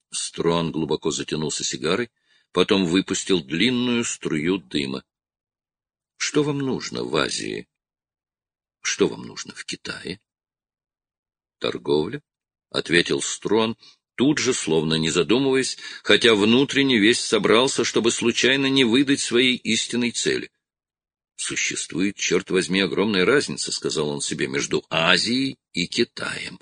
Строн глубоко затянулся сигарой, потом выпустил длинную струю дыма. — Что вам нужно в Азии? — Что вам нужно в Китае? — Торговля, — ответил Строн, тут же, словно не задумываясь, хотя внутренне весь собрался, чтобы случайно не выдать своей истинной цели. «Существует, черт возьми, огромная разница, — сказал он себе, — между Азией и Китаем.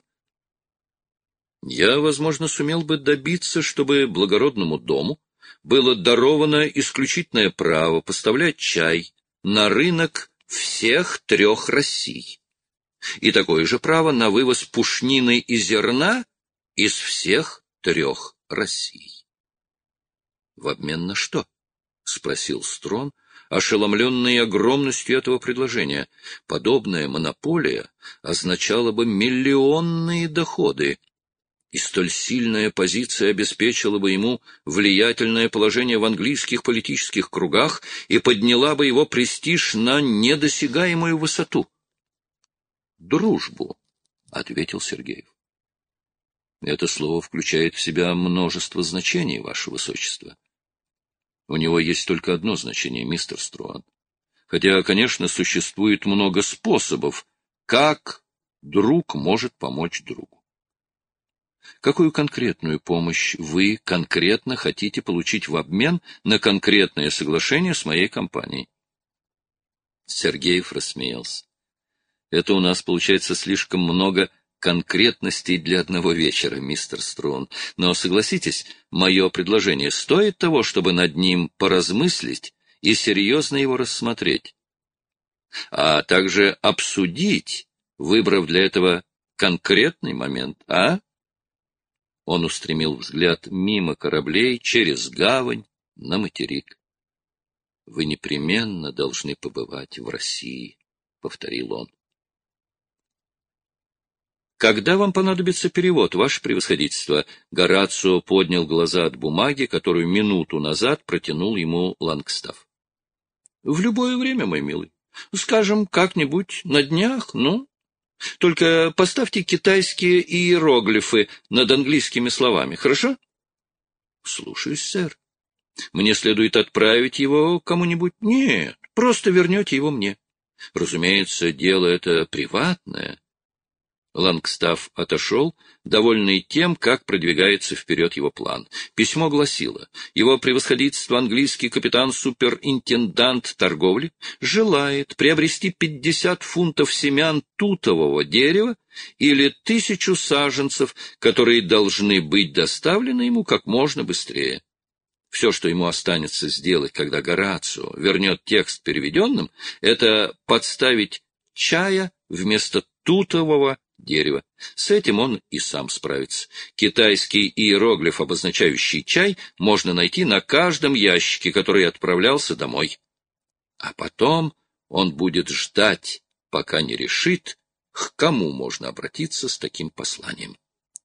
Я, возможно, сумел бы добиться, чтобы благородному дому было даровано исключительное право поставлять чай на рынок всех 3 Россий, и такое же право на вывоз пушнины и зерна из всех 3 Россий. — В обмен на что? — спросил Строн, ошеломленный огромностью этого предложения. Подобная монополия означала бы миллионные доходы, и столь сильная позиция обеспечила бы ему влиятельное положение в английских политических кругах и подняла бы его престиж на недосягаемую высоту. — Дружбу, — ответил Сергеев. — Это слово включает в себя множество значений, Ваше Высочество. У него есть только одно значение, мистер Струан. Хотя, конечно, существует много способов, как друг может помочь другу. Какую конкретную помощь вы конкретно хотите получить в обмен на конкретное соглашение с моей компанией? Сергеев рассмеялся. Это у нас получается слишком много конкретностей для одного вечера, мистер Струн. Но, согласитесь, мое предложение стоит того, чтобы над ним поразмыслить и серьезно его рассмотреть, а также обсудить, выбрав для этого конкретный момент, а? Он устремил взгляд мимо кораблей, через гавань, на материк. — Вы непременно должны побывать в России, — повторил он. — Когда вам понадобится перевод, Ваше Превосходительство? Горацио поднял глаза от бумаги, которую минуту назад протянул ему Лангстаф. — В любое время, мой милый. Скажем, как-нибудь на днях, ну? Только поставьте китайские иероглифы над английскими словами, хорошо? — Слушаюсь, сэр. Мне следует отправить его кому-нибудь? Нет, просто вернете его мне. Разумеется, дело это приватное. Лангстаф отошел, довольный тем, как продвигается вперед его план. Письмо гласило: его превосходительство английский капитан-суперинтендант торговли желает приобрести 50 фунтов семян тутового дерева или 1000 саженцев, которые должны быть доставлены ему как можно быстрее. Все, что ему останется сделать, когда Горацио вернет текст переведенным, это подставить чая вместо тутового дерева. С этим он и сам справится. Китайский иероглиф, обозначающий чай, можно найти на каждом ящике, который отправлялся домой. А потом он будет ждать, пока не решит, к кому можно обратиться с таким посланием.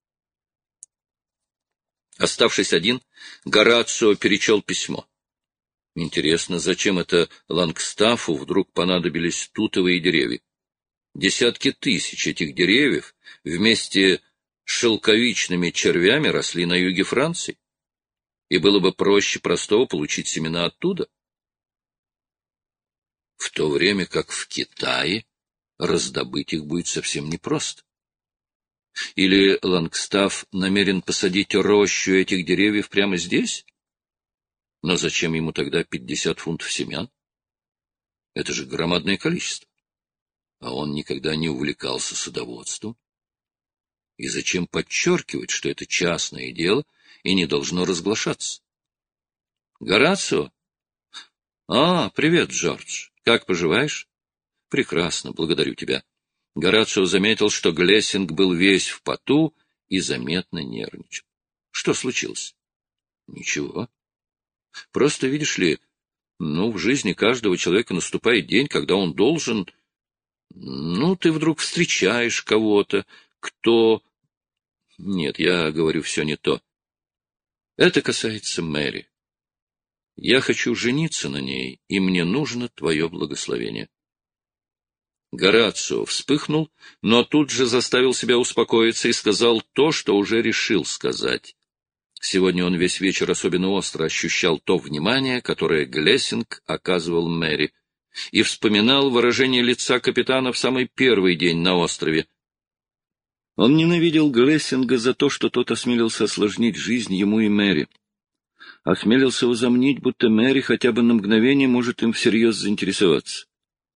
Оставшись один, Горацио перечел письмо. Интересно, зачем это Лангстафу вдруг понадобились тутовые деревья? Десятки тысяч этих деревьев вместе с шелковичными червями росли на юге Франции, и было бы проще простого получить семена оттуда. В то время как в Китае раздобыть их будет совсем непросто. Или Лангстаф намерен посадить рощу этих деревьев прямо здесь? Но зачем ему тогда 50 фунтов семян? Это же громадное количество. А он никогда не увлекался садоводством. И зачем подчеркивать, что это частное дело и не должно разглашаться? Горацио? Привет, Джордж. Как поживаешь? Прекрасно, благодарю тебя. Горацио заметил, что Глессинг был весь в поту и заметно нервничал. Что случилось? Ничего. Просто, видишь ли, в жизни каждого человека наступает день, когда он должен... ты вдруг встречаешь кого-то, кто... Нет, я говорю все не то. Это касается Мэри. Я хочу жениться на ней, и мне нужно твое благословение. Горацио вспыхнул, но тут же заставил себя успокоиться и сказал то, что уже решил сказать. Сегодня он весь вечер особенно остро ощущал то внимание, которое Глессинг оказывал Мэри, и вспоминал выражение лица капитана в самый первый день на острове. Он ненавидел Глессинга за то, что тот осмелился осложнить жизнь ему и Мэри. Осмелился возомнить, будто Мэри хотя бы на мгновение может им всерьез заинтересоваться.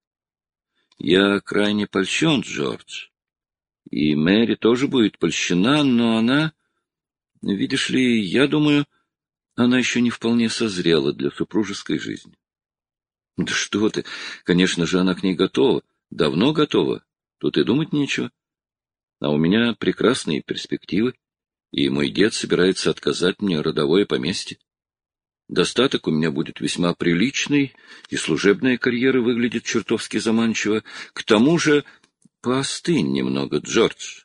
«Я крайне польщен, Джордж, и Мэри тоже будет польщена, но она... Видишь ли, я думаю, она еще не вполне созрела для супружеской жизни». «Да что ты! Конечно же, она к ней готова, давно готова, тут и думать нечего. А у меня прекрасные перспективы, и мой дед собирается отказать мне родовое поместье. Достаток у меня будет весьма приличный, и служебная карьера выглядит чертовски заманчиво. К тому же поостынь немного, Джордж.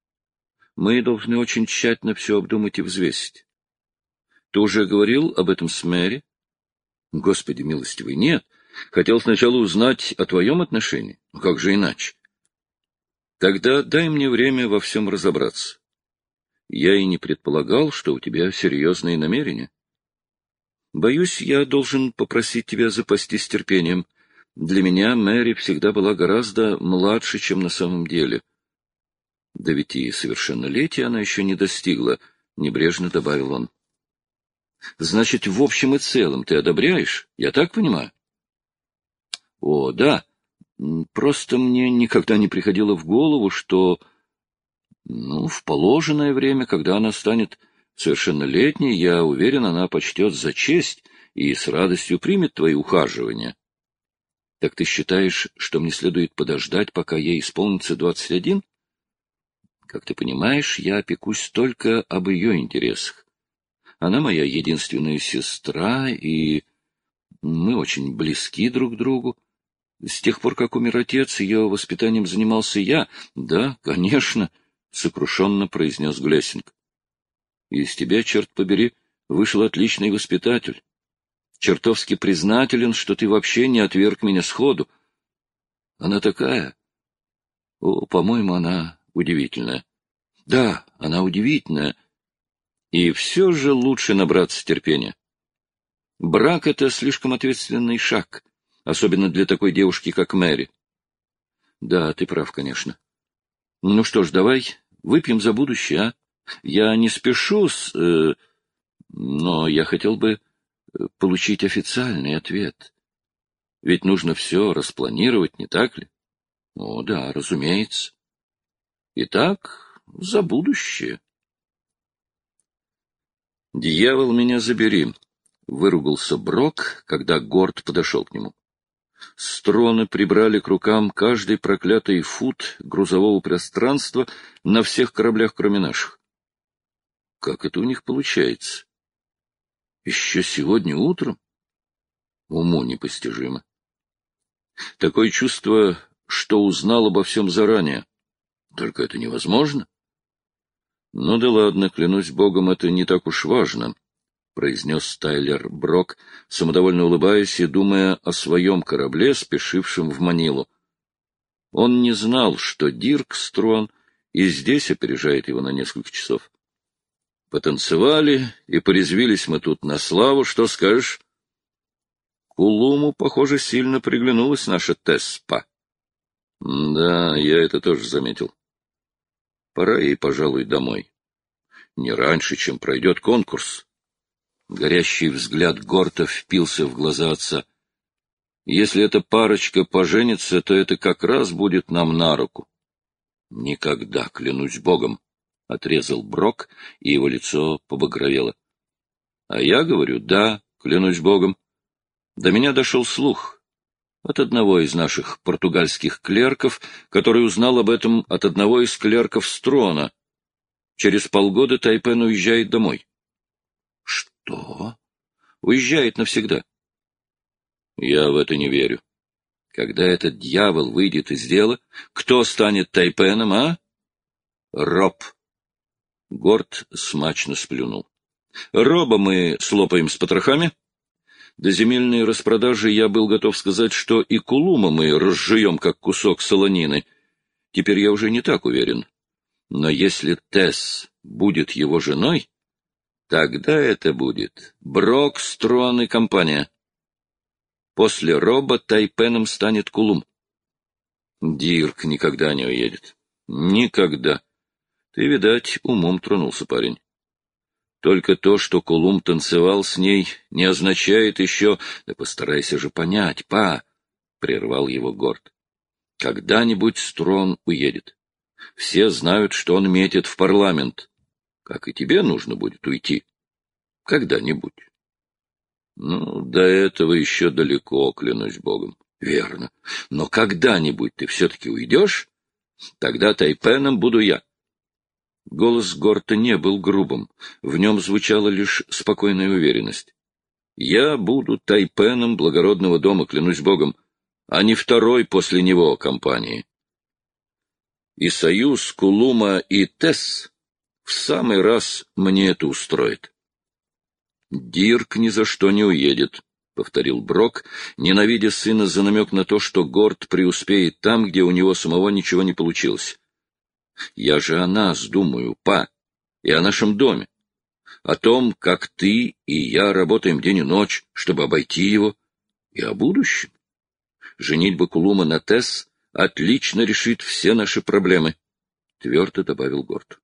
Мы должны очень тщательно все обдумать и взвесить. Ты уже говорил об этом с Мэри? Господи милостивый, нет. Хотел сначала узнать о твоем отношении. Ну, как же иначе? Тогда дай мне время во всем разобраться. Я и не предполагал, что у тебя серьезные намерения. Боюсь, я должен попросить тебя запастись терпением. Для меня Мэри всегда была гораздо младше, чем на самом деле. Да ведь и совершеннолетия она еще не достигла, — небрежно добавил он. Значит, в общем и целом ты одобряешь? Я так понимаю? О, да. Просто мне никогда не приходило в голову, что, в положенное время, когда она станет совершеннолетней, я уверен, она почтет за честь и с радостью примет твои ухаживания. Так ты считаешь, что мне следует подождать, пока ей исполнится 21? Как ты понимаешь, я опекусь только об ее интересах. Она моя единственная сестра, и мы очень близки друг к другу. С тех пор, как умер отец, ее воспитанием занимался я. Да, конечно, — сокрушенно произнес Глессинг. Из тебя, черт побери, вышел отличный воспитатель. Чертовски признателен, что ты вообще не отверг меня сходу. Она такая... по-моему, она удивительная. Да, она удивительная. И все же лучше набраться терпения. Брак — это слишком ответственный шаг, особенно для такой девушки, как Мэри. Да, ты прав, конечно. Ну что ж, давай выпьем за будущее, а? Я не спешу но я хотел бы получить официальный ответ. Ведь нужно все распланировать, не так ли? О, да, разумеется. Итак, за будущее. «Дьявол, меня забери!» — выругался Брок, когда Горд подошел к нему. Строны прибрали к рукам каждый проклятый фут грузового пространства на всех кораблях, кроме наших. Как это у них получается? Еще сегодня утром? Уму непостижимо. Такое чувство, что узнал обо всем заранее. Только это невозможно. Ну да ладно, клянусь богом, это не так уж важно, — произнес Тайлер Брок, самодовольно улыбаясь и думая о своем корабле, спешившем в Манилу. Он не знал, что Дирк Строн и здесь опережает его на несколько часов. Потанцевали и порезвились мы тут на славу, что скажешь? Кулуму, похоже, сильно приглянулась наша Теспа. Да, я это тоже заметил. Пора ей, пожалуй, домой. Не раньше, чем пройдет конкурс. Горящий взгляд Горта впился в глаза отца. Если эта парочка поженится, то это как раз будет нам на руку. Никогда, клянусь богом, — отрезал Брок, и его лицо побагровело. А я говорю, да, клянусь богом. До меня дошел слух от одного из наших португальских клерков, который узнал об этом от одного из клерков Строна. Через полгода Тайпен уезжает домой. Что? Уезжает навсегда. Я в это не верю. Когда этот дьявол выйдет из дела, кто станет Тайпеном, а? Роб. Горд смачно сплюнул. Роба мы слопаем с потрохами. До земельной распродажи я был готов сказать, что и Кулума мы разжуем, как кусок солонины. Теперь я уже не так уверен. Но если Тесс будет его женой, Тогда это будет Брок, Строн и компания. После Роба Тайпеном станет Кулум. Дирк никогда не уедет. Никогда. Ты, видать, умом тронулся, парень. Только то, что Кулум танцевал с ней, не означает еще... Да постарайся же понять, па! — прервал его Горд. Когда-нибудь Строн уедет. Все знают, что он метит в парламент. Как и тебе нужно будет уйти. Когда-нибудь. Ну, до этого еще далеко, клянусь Богом. Верно. Но когда-нибудь ты все-таки уйдешь, тогда Тайпеном буду я. Голос Горта не был грубым, в нем звучала лишь спокойная уверенность. Я буду Тайпеном благородного дома, клянусь Богом, а не второй после него компании. И союз Кулума и Тесс в самый раз мне это устроит. Дирк ни за что не уедет, — повторил Брок, ненавидя сына за намек на то, что Горд преуспеет там, где у него самого ничего не получилось. Я же о нас думаю, па, и о нашем доме, о том, как ты и я работаем день и ночь, чтобы обойти его, и о будущем. Женитьба Кулума на Тесс отлично решит все наши проблемы, — твердо добавил Горд.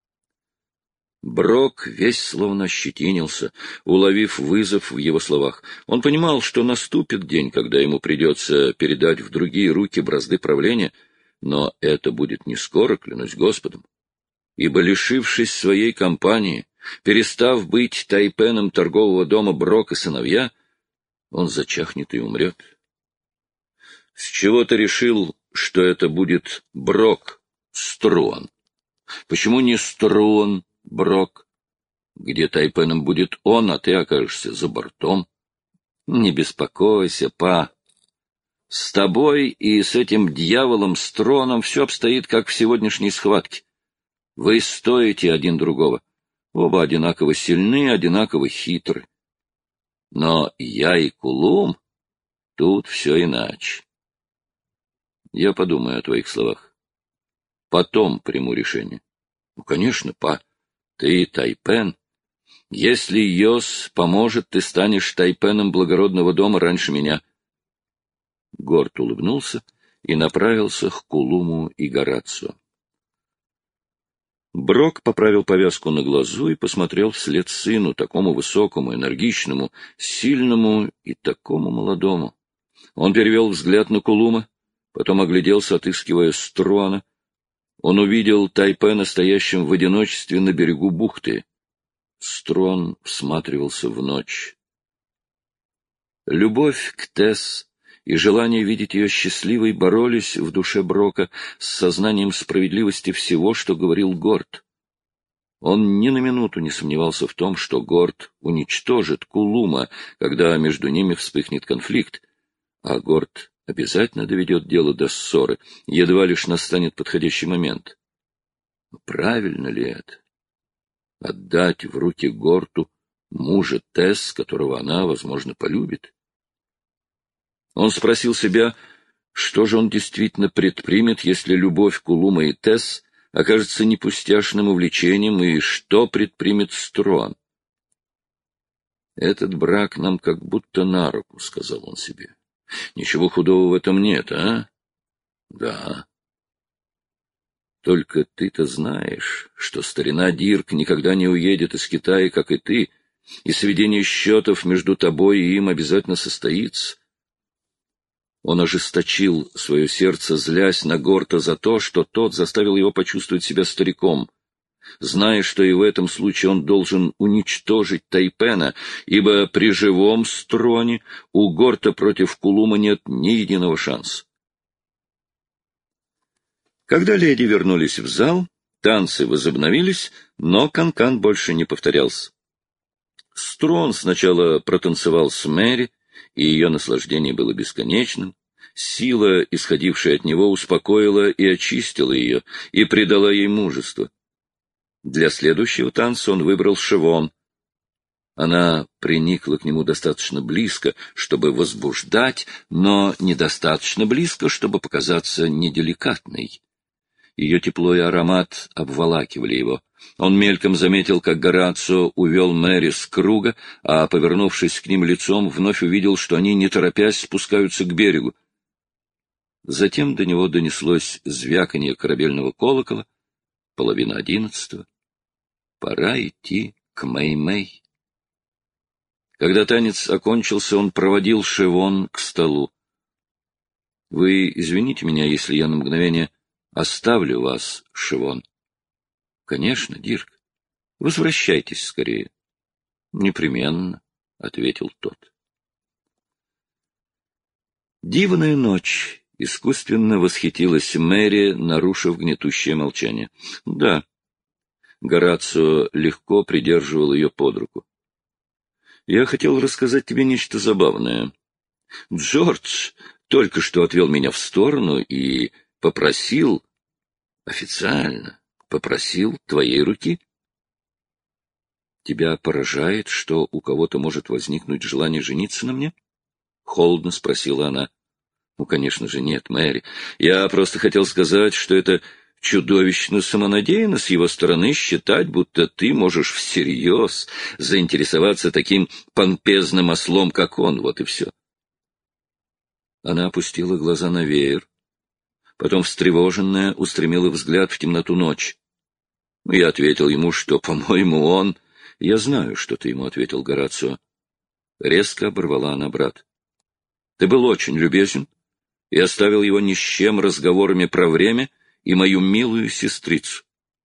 Брок весь словно ощетинился, уловив вызов в его словах. Он понимал, что наступит день, когда ему придется передать в другие руки бразды правления, но это будет не скоро, клянусь Господом, ибо, лишившись своей компании, перестав быть Тайпеном торгового дома Брок и сыновья, он зачахнет и умрет. С чего ты решил, что это будет Брок, Струан? Почему не Струан, Брок? Где Тайпеном будет он, а ты окажешься за бортом? Не беспокойся, па. С тобой и с этим дьяволом Строном все обстоит, как в сегодняшней схватке. Вы стоите один другого. Оба одинаково сильны, одинаково хитры. Но я и Кулум, тут все иначе. Я подумаю о твоих словах. Потом приму решение. Ну, конечно, па. Ты Тайпен. Если Йос поможет, ты станешь Тайпеном благородного дома раньше меня. Горд улыбнулся и направился к Кулуму и Горацио. Брок поправил повязку на глазу и посмотрел вслед сыну, такому высокому, энергичному, сильному и такому молодому. Он перевел взгляд на Кулума, потом огляделся, отыскивая Струана. Он увидел Тайпена, стоящим в одиночестве на берегу бухты. Струан всматривался в ночь. Любовь к Тесс и желание видеть ее счастливой боролись в душе Брока с сознанием справедливости всего, что говорил Горд. Он ни на минуту не сомневался в том, что Горд уничтожит Кулума, когда между ними вспыхнет конфликт, а Горд обязательно доведет дело до ссоры, едва лишь настанет подходящий момент. Правильно ли это? Отдать в руки Горту мужа Тесс, которого она, возможно, полюбит? Он спросил себя, что же он действительно предпримет, если любовь Кулума и Тесс окажется не пустяшным увлечением, и что предпримет Струан. «Этот брак нам как будто на руку», — сказал он себе. «Ничего худого в этом нет, а?» «Да». «Только ты-то знаешь, что старина Дирк никогда не уедет из Китая, как и ты, и сведение счетов между тобой и им обязательно состоится». Он ожесточил свое сердце, злясь на Горта за то, что тот заставил его почувствовать себя стариком, зная, что и в этом случае он должен уничтожить Тайпена, ибо при живом Строне у Горта против Кулума нет ни единого шанса. Когда леди вернулись в зал, танцы возобновились, но канкан больше не повторялся. Строн сначала протанцевал с Мэри, и ее наслаждение было бесконечным. Сила, исходившая от него, успокоила и очистила ее, и придала ей мужество. Для следующего танца он выбрал Шевон. Она приникла к нему достаточно близко, чтобы возбуждать, но недостаточно близко, чтобы показаться неделикатной. Ее тепло и аромат обволакивали его. Он мельком заметил, как Горацио увел Мэри с круга, а, повернувшись к ним лицом, вновь увидел, что они, не торопясь, спускаются к берегу. Затем до него донеслось звяканье корабельного колокола, 10:30. Пора идти к Мэй-Мэй. Когда танец окончился, он проводил Шевон к столу. — Вы извините меня, если я на мгновение оставлю вас, Шевон. — Конечно, Дирк. Возвращайтесь скорее. — Непременно, — ответил тот. Дивная ночь. Искусственно восхитилась Мэри, нарушив гнетущее молчание. — Да. Горацио легко придерживал ее под руку. — Я хотел рассказать тебе нечто забавное. Джордж только что отвел меня в сторону и попросил, официально попросил твоей руки. Тебя поражает, что у кого-то может возникнуть желание жениться на мне? — холодно спросила она. — Ну, конечно же, нет, Мэри. Я просто хотел сказать, что это чудовищно самонадеянно с его стороны считать, будто ты можешь всерьез заинтересоваться таким помпезным ослом, как он, вот и все. Она опустила глаза на веер, потом, встревоженная, устремила взгляд в темноту ночи. Я ответил ему, что, по-моему, он... — Я знаю, что ты ему ответил, Горацио. Резко оборвала она брат. Ты был очень любезен и оставил его ни с чем разговорами про время и мою милую сестрицу.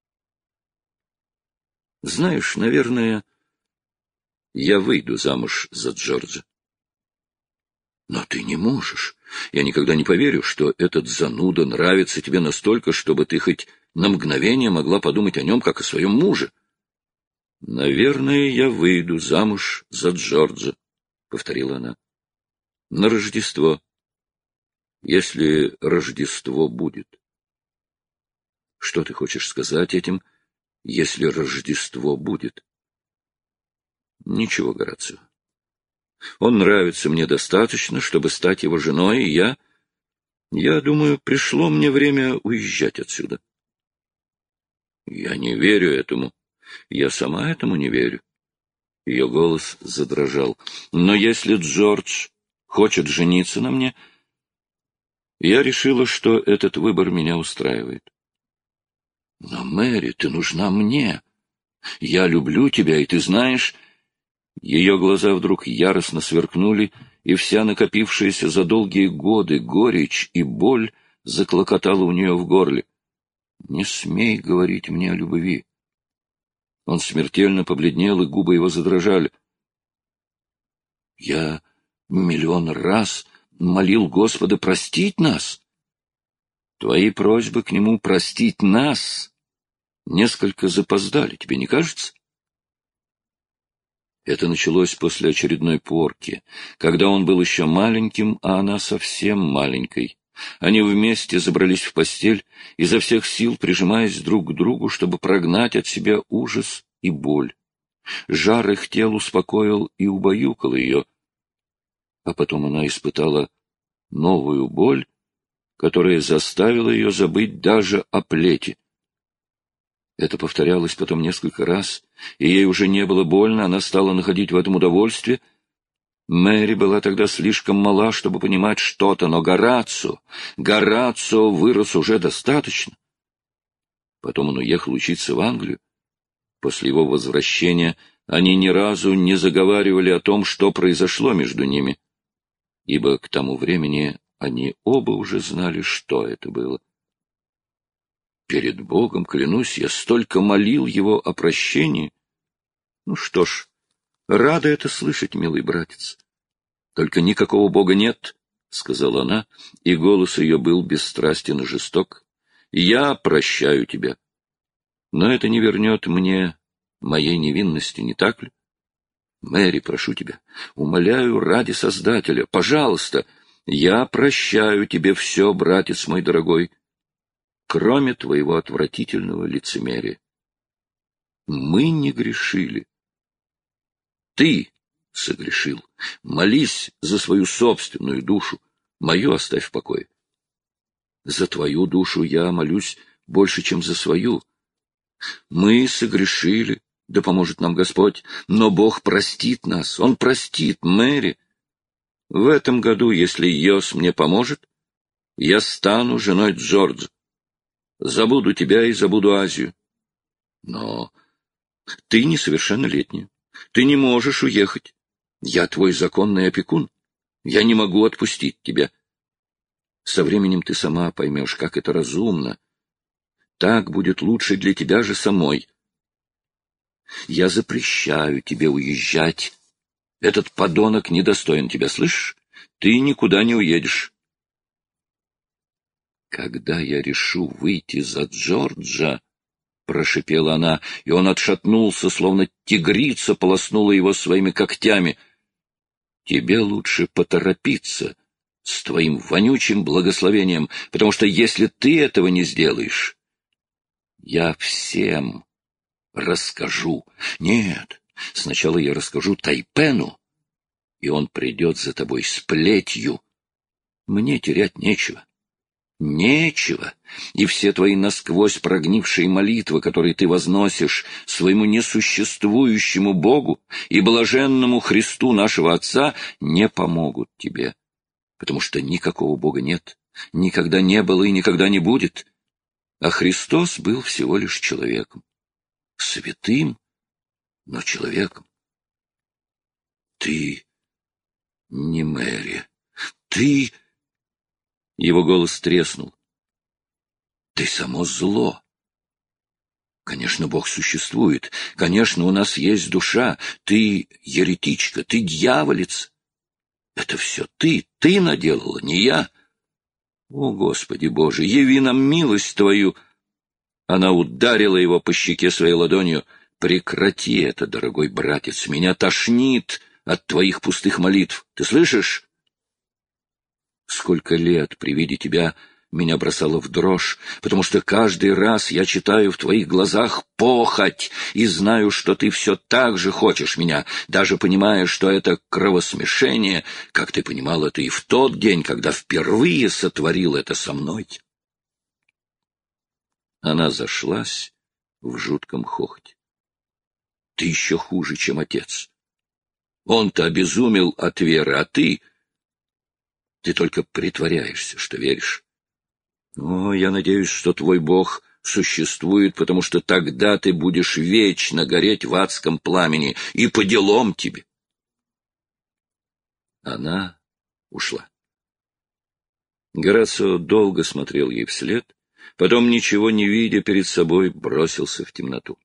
Знаешь, наверное, я выйду замуж за Джорджа. Но ты не можешь. Я никогда не поверю, что этот зануда нравится тебе настолько, чтобы ты хоть на мгновение могла подумать о нем, как о своем муже. — Наверное, я выйду замуж за Джорджа, — повторила она. — На Рождество. Если Рождество будет. — Что ты хочешь сказать этим, если Рождество будет? — Ничего, Горацио. Он нравится мне достаточно, чтобы стать его женой, и я думаю, пришло мне время уезжать отсюда. — Я не верю этому. Я сама этому не верю. Ее голос задрожал. Но если Джордж хочет жениться на мне, я решила, что этот выбор меня устраивает. Но, Мэри, ты нужна мне. Я люблю тебя, и ты знаешь... Ее глаза вдруг яростно сверкнули, и вся накопившаяся за долгие годы горечь и боль заклокотала у нее в горле. Не смей говорить мне о любви. Он смертельно побледнел, и губы его задрожали. Я миллион раз молил Господа простить нас. Твои просьбы к нему простить нас несколько запоздали, тебе не кажется? Это началось после очередной порки, когда он был еще маленьким, а она совсем маленькой. Они вместе забрались в постель, изо всех сил прижимаясь друг к другу, чтобы прогнать от себя ужас и боль. Жар их тел успокоил и убаюкал ее. А потом она испытала новую боль, которая заставила ее забыть даже о плете. Это повторялось потом несколько раз, и ей уже не было больно, она стала находить в этом удовольствие. Мэри была тогда слишком мала, чтобы понимать что-то, но Горацио вырос уже достаточно. Потом он уехал учиться в Англию. После его возвращения они ни разу не заговаривали о том, что произошло между ними, ибо к тому времени они оба уже знали, что это было. Перед Богом, клянусь, я столько молил его о прощении. Ну что ж, рада это слышать, милый братец. Только никакого Бога нет, — сказала она, и голос ее был бесстрастен и жесток. Я прощаю тебя. Но это не вернет мне моей невинности, не так ли? Мэри, прошу тебя, умоляю ради Создателя, пожалуйста, я прощаю тебе все, братец мой дорогой, кроме твоего отвратительного лицемерия. Мы не грешили. Ты согрешил. Молись за свою собственную душу. Мою оставь в покое. За твою душу я молюсь больше, чем за свою. Мы согрешили, да поможет нам Господь, но Бог простит нас, Он простит, Мэри. В этом году, если Йос мне поможет, я стану женой Джорджа. Забуду тебя и забуду Азию. Но ты несовершеннолетняя, ты не можешь уехать. Я твой законный опекун, я не могу отпустить тебя. Со временем ты сама поймешь, как это разумно. Так будет лучше для тебя же самой. Я запрещаю тебе уезжать. Этот подонок недостоин тебя, слышишь? Ты никуда не уедешь. Когда я решу выйти за Джорджа, — прошипела она, и он отшатнулся, словно тигрица полоснула его своими когтями. — Тебе лучше поторопиться с твоим вонючим благословением, потому что если ты этого не сделаешь, я всем расскажу. Нет, сначала я расскажу Тайпену, и он придет за тобой с плетью. Мне терять нечего. Нечего, и все твои насквозь прогнившие молитвы, которые ты возносишь своему несуществующему Богу и блаженному Христу нашего Отца, не помогут тебе, потому что никакого Бога нет, никогда не было и никогда не будет, а Христос был всего лишь человеком, святым, но человеком. Ты не Мэри, ты... Его голос треснул. Ты само зло. Конечно, Бог существует. Конечно, у нас есть душа. Ты еретичка, ты дьяволица. Это все ты наделала, не я. О, Господи Боже, яви нам милость Твою. Она ударила его по щеке своей ладонью. Прекрати это, дорогой братец, меня тошнит от твоих пустых молитв. Ты слышишь? Сколько лет при виде тебя меня бросало в дрожь, потому что каждый раз я читаю в твоих глазах похоть и знаю, что ты все так же хочешь меня, даже понимая, что это кровосмешение, как ты понимал это и в тот день, когда впервые сотворил это со мной. Она зашлась в жутком хохоте. Ты еще хуже, чем отец. Он-то обезумел от веры, а ты... Ты только притворяешься, что веришь. О, я надеюсь, что твой Бог существует, потому что тогда ты будешь вечно гореть в адском пламени, и по делам тебе. Она ушла. Горацио долго смотрел ей вслед, потом, ничего не видя перед собой, бросился в темноту.